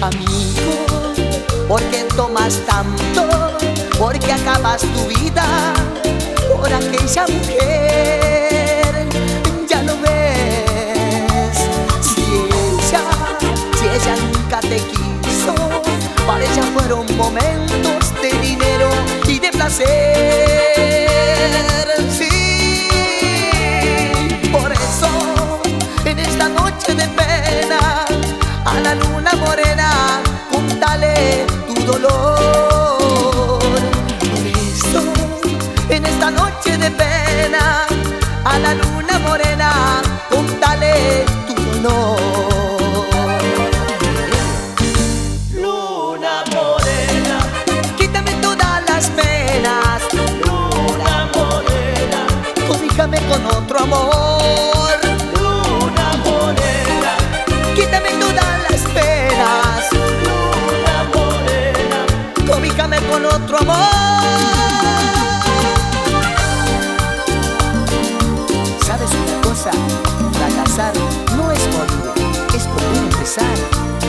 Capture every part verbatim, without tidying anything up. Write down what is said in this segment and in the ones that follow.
Amigo, ¿por qué tomas tanto? ¿Por qué acabas tu vida por aquella mujer? Ya lo ves. Si ella, si ella nunca te quiso, para ella fueron momentos de dinero y de placer. Sí, por eso en esta noche de pena a la luna morena contale tu dolor. Por eso en esta noche de pena a la luna morena contale tu dolor. Luna morena, Quítame todas las penas, luna morena, cobíjame con otro amor. luna morena, Quítame todas las penas, luna morena. cobíjame con otro amor. ¿Sabes una cosa? Fracasar no es morir, es volver a empezar.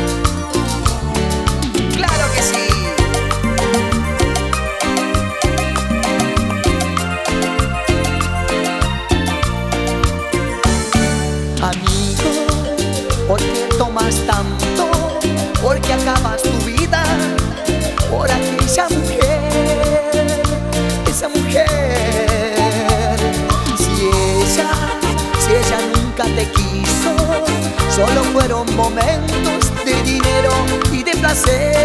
¡Claro que sí! Amigo, ¿por qué tomas tanto? ¿Por qué acabas tu vida por aquella mujer? Esa mujer. Si ella, si ella nunca te quiso, solo fueron momentos de dinero y de placer.